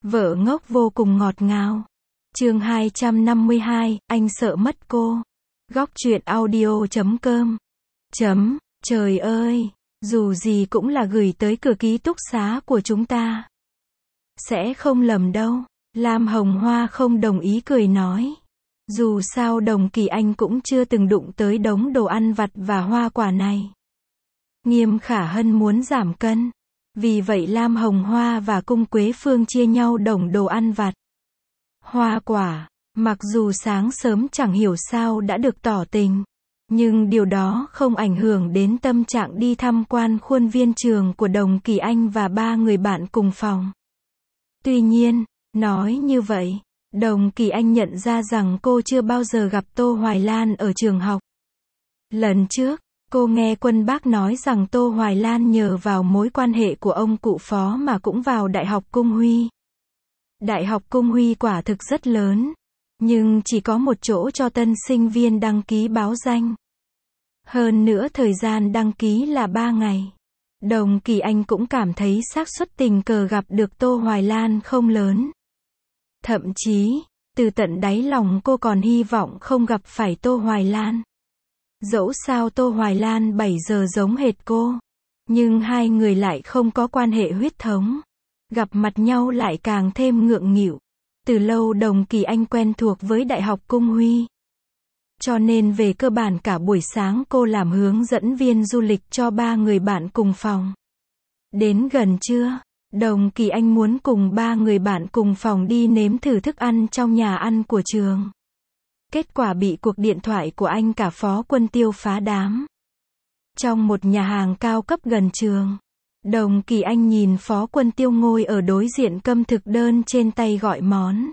Vợ ngốc vô cùng ngọt ngào. Chương 252, anh sợ mất cô. Góc truyện audio.com. Trời ơi, dù gì cũng là gửi tới cửa ký túc xá của chúng ta. Sẽ không lầm đâu. Lam Hồng Hoa không đồng ý cười nói. Dù sao Đồng Kỳ Anh cũng chưa từng đụng tới đống đồ ăn vặt và hoa quả này. Nghiêm Khả Hân muốn giảm cân. Vì vậy Lam Hồng Hoa và Cung Quế Phương chia nhau đống đồ ăn vặt. Hoa quả, mặc dù sáng sớm chẳng hiểu sao đã được tỏ tình. Nhưng điều đó không ảnh hưởng đến tâm trạng đi tham quan khuôn viên trường của Đồng Kỳ Anh và ba người bạn cùng phòng. Tuy nhiên, nói như vậy, Đồng Kỳ Anh nhận ra rằng cô chưa bao giờ gặp Tô Hoài Lan ở trường học. Lần trước, cô nghe Quân Bác nói rằng Tô Hoài Lan nhờ vào mối quan hệ của ông cụ Phó mà cũng vào Đại học Cung Huy. Đại học Cung Huy quả thực rất lớn, nhưng chỉ có một chỗ cho tân sinh viên đăng ký báo danh. Hơn nữa thời gian đăng ký là 3 ngày. Đồng Kỳ Anh cũng cảm thấy xác suất tình cờ gặp được Tô Hoài Lan không lớn. Thậm chí, từ tận đáy lòng cô còn hy vọng không gặp phải Tô Hoài Lan. Dẫu sao Tô Hoài Lan 7 giờ giống hệt cô, nhưng hai người lại không có quan hệ huyết thống. Gặp mặt nhau lại càng thêm ngượng nghịu. Từ lâu Đồng Kỳ Anh quen thuộc với Đại học Cung Huy. Cho nên về cơ bản cả buổi sáng cô làm hướng dẫn viên du lịch cho ba người bạn cùng phòng. Đến gần trưa, Đồng Kỳ Anh muốn cùng ba người bạn cùng phòng đi nếm thử thức ăn trong nhà ăn của trường. Kết quả bị cuộc điện thoại của anh cả Phó Quân Tiêu phá đám. Trong một nhà hàng cao cấp gần trường, Đồng Kỳ Anh nhìn Phó Quân Tiêu ngồi ở đối diện cầm thực đơn trên tay gọi món.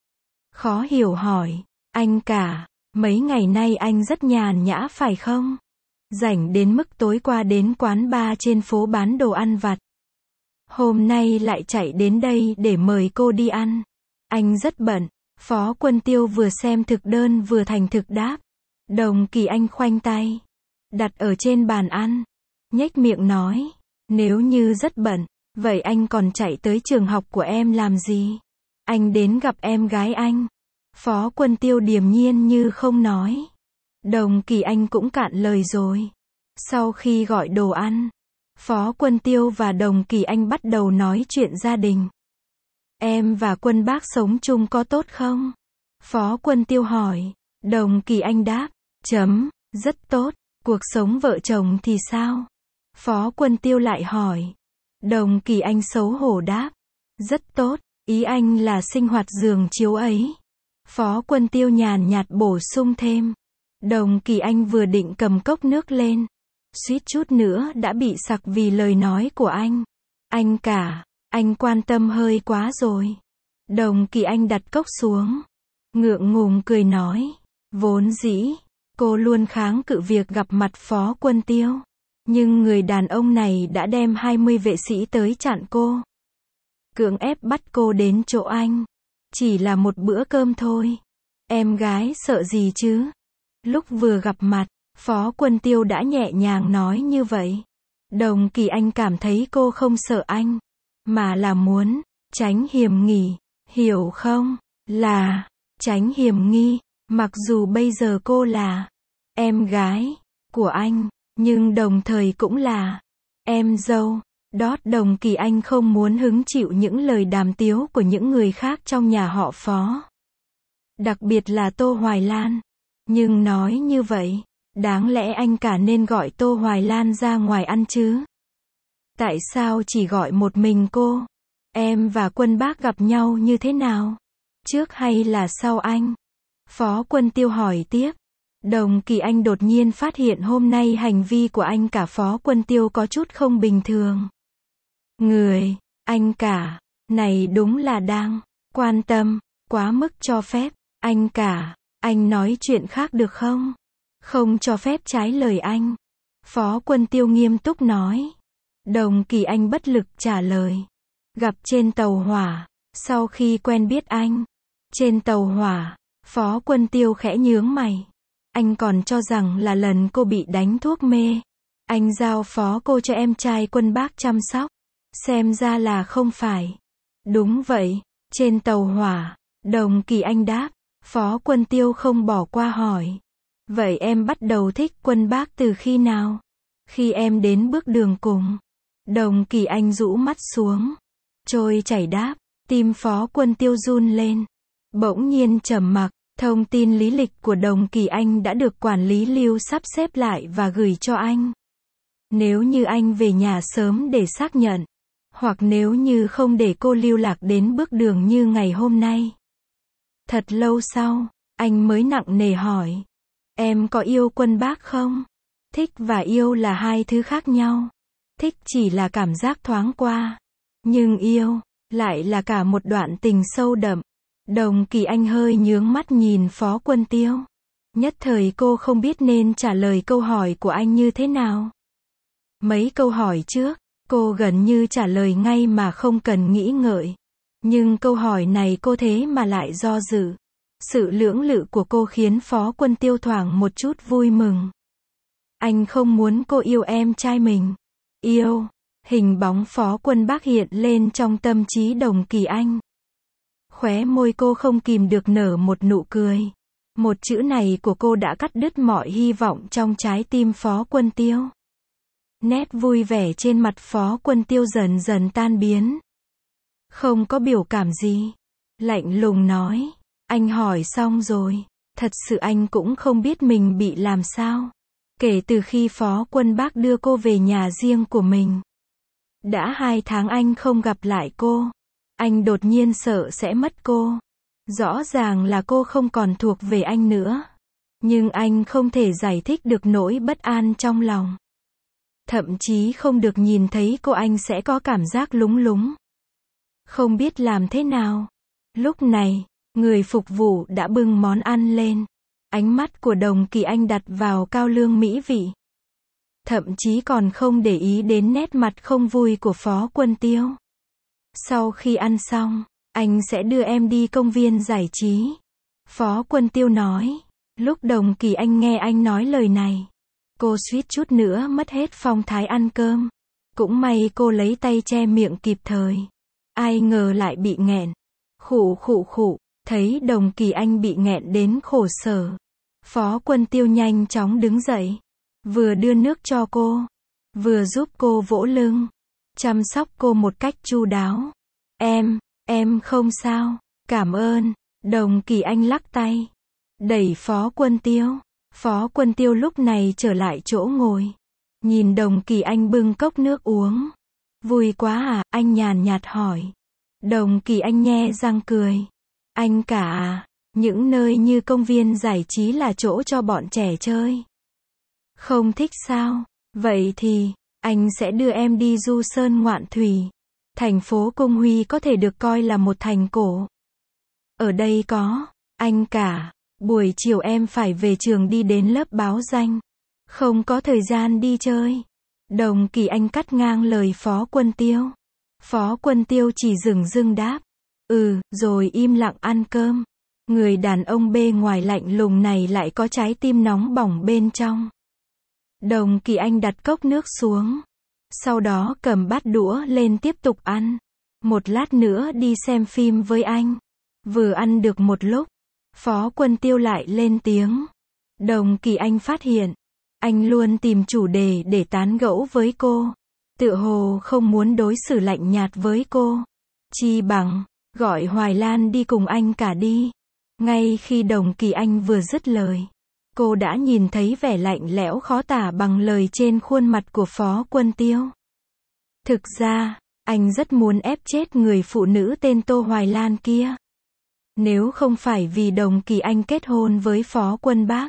Khó hiểu hỏi, anh cả, mấy ngày nay anh rất nhàn nhã phải không? Rảnh đến mức tối qua đến quán bar trên phố bán đồ ăn vặt. Hôm nay lại chạy đến đây để mời cô đi ăn. Anh rất bận. Phó Quân Tiêu vừa xem thực đơn vừa thành thực đáp. Đồng Kỳ Anh khoanh tay, đặt ở trên bàn ăn, nhếch miệng nói, nếu như rất bận, vậy anh còn chạy tới trường học của em làm gì? Anh đến gặp em gái anh. Phó Quân Tiêu điềm nhiên như không nói. Đồng Kỳ Anh cũng cạn lời rồi. Sau khi gọi đồ ăn, Phó Quân Tiêu và Đồng Kỳ Anh bắt đầu nói chuyện gia đình. Em và Quân Bác sống chung có tốt không? Phó Quân Tiêu hỏi. Đồng Kỳ Anh đáp. Rất tốt. Cuộc sống vợ chồng thì sao? Phó Quân Tiêu lại hỏi. Đồng Kỳ Anh xấu hổ đáp. Rất tốt. Ý anh là sinh hoạt giường chiếu ấy. Phó Quân Tiêu nhàn nhạt bổ sung thêm. Đồng Kỳ Anh vừa định cầm cốc nước lên, suýt chút nữa đã bị sặc vì lời nói của anh. Anh cả, anh quan tâm hơi quá rồi. Đồng Kỳ Anh đặt cốc xuống, ngượng ngùng cười nói. Vốn dĩ, cô luôn kháng cự việc gặp mặt Phó Quân Tiêu. Nhưng người đàn ông này đã đem 20 vệ sĩ tới chặn cô. Cưỡng ép bắt cô đến chỗ anh. Chỉ là một bữa cơm thôi. Em gái sợ gì chứ? Lúc vừa gặp mặt, Phó Quân Tiêu đã nhẹ nhàng nói như vậy. Đồng Kỳ Anh cảm thấy cô không sợ anh, mà là muốn tránh hiểm nghi, hiểu không? Là tránh hiểm nghi, mặc dù bây giờ cô là em gái của anh, nhưng đồng thời cũng là em dâu. Đồng Kỳ Anh không muốn hứng chịu những lời đàm tiếu của những người khác trong nhà họ Phó. Đặc biệt là Tô Hoài Lan. Nhưng nói như vậy, đáng lẽ anh cả nên gọi Tô Hoài Lan ra ngoài ăn chứ? Tại sao chỉ gọi một mình cô? Em và Quân Bác gặp nhau như thế nào? Trước hay là sau anh? Phó Quân Tiêu hỏi tiếp. Đồng Kỳ Anh đột nhiên phát hiện hôm nay hành vi của anh cả Phó Quân Tiêu có chút không bình thường. Người, anh cả, này đúng là đang quan tâm, quá mức cho phép. Anh cả, anh nói chuyện khác được không? Không cho phép trái lời anh. Phó Quân Tiêu nghiêm túc nói. Đồng Kỳ Anh bất lực trả lời. Gặp trên tàu hỏa, sau khi quen biết anh. Trên tàu hỏa, Phó Quân Tiêu khẽ nhướng mày. Anh còn cho rằng là lần cô bị đánh thuốc mê. Anh giao phó cô cho em trai Quân Bác chăm sóc. Xem ra là không phải. Đúng vậy, Trên tàu hỏa, Đồng Kỳ Anh đáp. Phó Quân Tiêu không bỏ qua hỏi. Vậy em bắt đầu thích Quân Bác từ khi nào? Khi em đến bước đường cùng. Đồng Kỳ Anh rũ mắt xuống. Trôi chảy đáp. Tim Phó Quân Tiêu run lên. Bỗng nhiên trầm mặc. Thông tin lý lịch của Đồng Kỳ Anh đã được quản lý Lưu sắp xếp lại và gửi cho anh. Nếu như anh về nhà sớm để xác nhận. Hoặc nếu như không để cô lưu lạc đến bước đường như ngày hôm nay. Thật lâu sau, anh mới nặng nề hỏi. Em có yêu Quân Bác không? Thích và yêu là hai thứ khác nhau. Thích chỉ là cảm giác thoáng qua. Nhưng yêu, lại là cả một đoạn tình sâu đậm. Đồng Kỳ Anh hơi nhướng mắt nhìn Phó Quân Tiêu. Nhất thời cô không biết nên trả lời câu hỏi của anh như thế nào. Mấy câu hỏi trước, cô gần như trả lời ngay mà không cần nghĩ ngợi. Nhưng câu hỏi này cô thế mà lại do dự. Sự lưỡng lự của cô khiến Phó Quân Tiêu thoảng một chút vui mừng. Anh không muốn cô yêu em trai mình. Yêu. Hình bóng Phó Quân Bác hiện lên trong tâm trí Đồng Kỳ Anh. Khóe môi cô không kìm được nở một nụ cười. Một chữ này của cô đã cắt đứt mọi hy vọng trong trái tim Phó Quân Tiêu. Nét vui vẻ trên mặt Phó Quân Tiêu dần dần tan biến. Không có biểu cảm gì. Lạnh lùng nói. Anh hỏi xong rồi. Thật sự anh cũng không biết mình bị làm sao. Kể từ khi Phó Quân Bác đưa cô về nhà riêng của mình. Đã 2 tháng anh không gặp lại cô. Anh đột nhiên sợ sẽ mất cô. Rõ ràng là cô không còn thuộc về anh nữa. Nhưng anh không thể giải thích được nỗi bất an trong lòng. Thậm chí không được nhìn thấy cô anh sẽ có cảm giác lúng lúng. Không biết làm thế nào. Lúc này, người phục vụ đã bưng món ăn lên. Ánh mắt của Đồng Kỳ Anh đặt vào cao lương mỹ vị. Thậm chí còn không để ý đến nét mặt không vui của Phó Quân Tiêu. Sau khi ăn xong, anh sẽ đưa em đi công viên giải trí. Phó Quân Tiêu nói. Lúc Đồng Kỳ Anh nghe anh nói lời này, cô suýt chút nữa mất hết phong thái ăn cơm. Cũng may cô lấy tay che miệng kịp thời. Ai ngờ lại bị nghẹn. Khụ khụ khụ. Thấy Đồng Kỳ Anh bị nghẹn đến khổ sở. Phó Quân Tiêu nhanh chóng đứng dậy. Vừa đưa nước cho cô. Vừa giúp cô vỗ lưng. Chăm sóc cô một cách chu đáo. Em không sao. Cảm ơn. Đồng Kỳ Anh lắc tay. Đẩy Phó Quân Tiêu. Phó Quân Tiêu lúc này trở lại chỗ ngồi. Nhìn Đồng Kỳ Anh bưng cốc nước uống. Vui quá à, anh nhàn nhạt hỏi. Đồng Kỳ Anh nhe răng cười. Anh cả à, những nơi như công viên giải trí là chỗ cho bọn trẻ chơi. Không thích sao? Vậy thì, anh sẽ đưa em đi du sơn ngoạn thủy. Thành phố Cung Huy có thể được coi là một thành cổ. Ở đây có, anh cả, buổi chiều em phải về trường đi đến lớp báo danh. Không có thời gian đi chơi. Đồng Kỳ Anh cắt ngang lời Phó Quân Tiêu. Phó Quân Tiêu chỉ dửng dưng đáp. Rồi im lặng ăn cơm. Người đàn ông bề ngoài lạnh lùng này lại có trái tim nóng bỏng bên trong. Đồng Kỳ Anh đặt cốc nước xuống. Sau đó cầm bát đũa lên tiếp tục ăn. Một lát nữa đi xem phim với anh. Vừa ăn được một lúc, Phó Quân Tiêu lại lên tiếng. Đồng Kỳ Anh phát hiện, anh luôn tìm chủ đề để tán gẫu với cô. Tựa hồ không muốn đối xử lạnh nhạt với cô. Chi bằng, gọi Hoài Lan đi cùng anh cả đi. Ngay khi Đồng Kỳ Anh vừa dứt lời, cô đã nhìn thấy vẻ lạnh lẽo khó tả bằng lời trên khuôn mặt của Phó Quân Tiêu. Thực ra, anh rất muốn ép chết người phụ nữ tên Tô Hoài Lan kia. Nếu không phải vì Đồng Kỳ Anh kết hôn với Phó Quân Bác.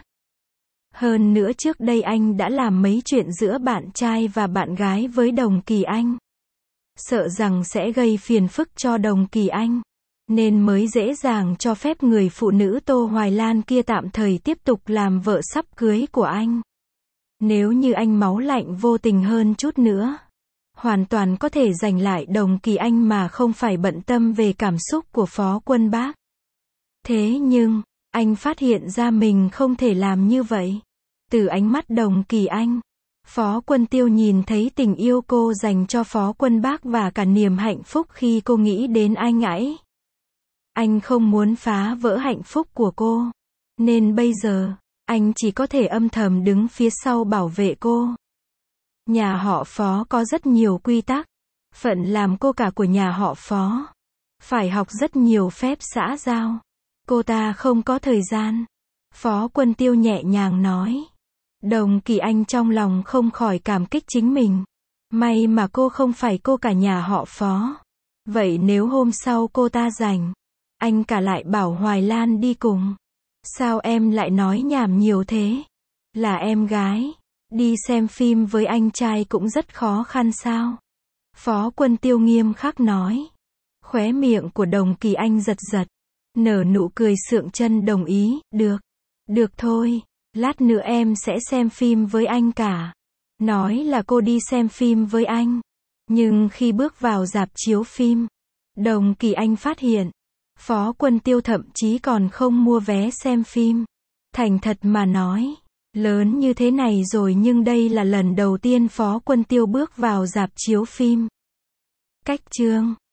Hơn nữa trước đây anh đã làm mấy chuyện giữa bạn trai và bạn gái với Đồng Kỳ Anh. Sợ rằng sẽ gây phiền phức cho Đồng Kỳ Anh. Nên mới dễ dàng cho phép người phụ nữ Tô Hoài Lan kia tạm thời tiếp tục làm vợ sắp cưới của anh. Nếu như anh máu lạnh vô tình hơn chút nữa, hoàn toàn có thể giành lại Đồng Kỳ Anh mà không phải bận tâm về cảm xúc của Phó Quân Bác. Thế nhưng, anh phát hiện ra mình không thể làm như vậy. Từ ánh mắt Đồng Kỳ Anh, Phó Quân Tiêu nhìn thấy tình yêu cô dành cho Phó Quân Bác và cả niềm hạnh phúc khi cô nghĩ đến anh ấy. Anh không muốn phá vỡ hạnh phúc của cô. Nên bây giờ, anh chỉ có thể âm thầm đứng phía sau bảo vệ cô. Nhà họ Phó có rất nhiều quy tắc. Phận làm cô cả của nhà họ Phó. Phải học rất nhiều phép xã giao. Cô ta không có thời gian. Phó Quân Tiêu nhẹ nhàng nói. Đồng Kỳ Anh trong lòng không khỏi cảm kích chính mình. May mà cô không phải cô cả nhà họ Phó. Vậy nếu hôm sau cô ta rảnh, anh cả lại bảo Hoài Lan đi cùng. Sao em lại nói nhảm nhiều thế? Là em gái. Đi xem phim với anh trai cũng rất khó khăn sao? Phó Quân Tiêu nghiêm khắc nói. Khóe miệng của Đồng Kỳ Anh giật giật. Nở nụ cười sượng chân đồng ý. Được. Được thôi. Lát nữa em sẽ xem phim với anh cả. Nói là cô đi xem phim với anh. Nhưng khi bước vào rạp chiếu phim, Đồng Kỳ Anh phát hiện, Phó Quân Tiêu thậm chí còn không mua vé xem phim. Thành thật mà nói, lớn như thế này rồi nhưng đây là lần đầu tiên Phó Quân Tiêu bước vào rạp chiếu phim. Cách chương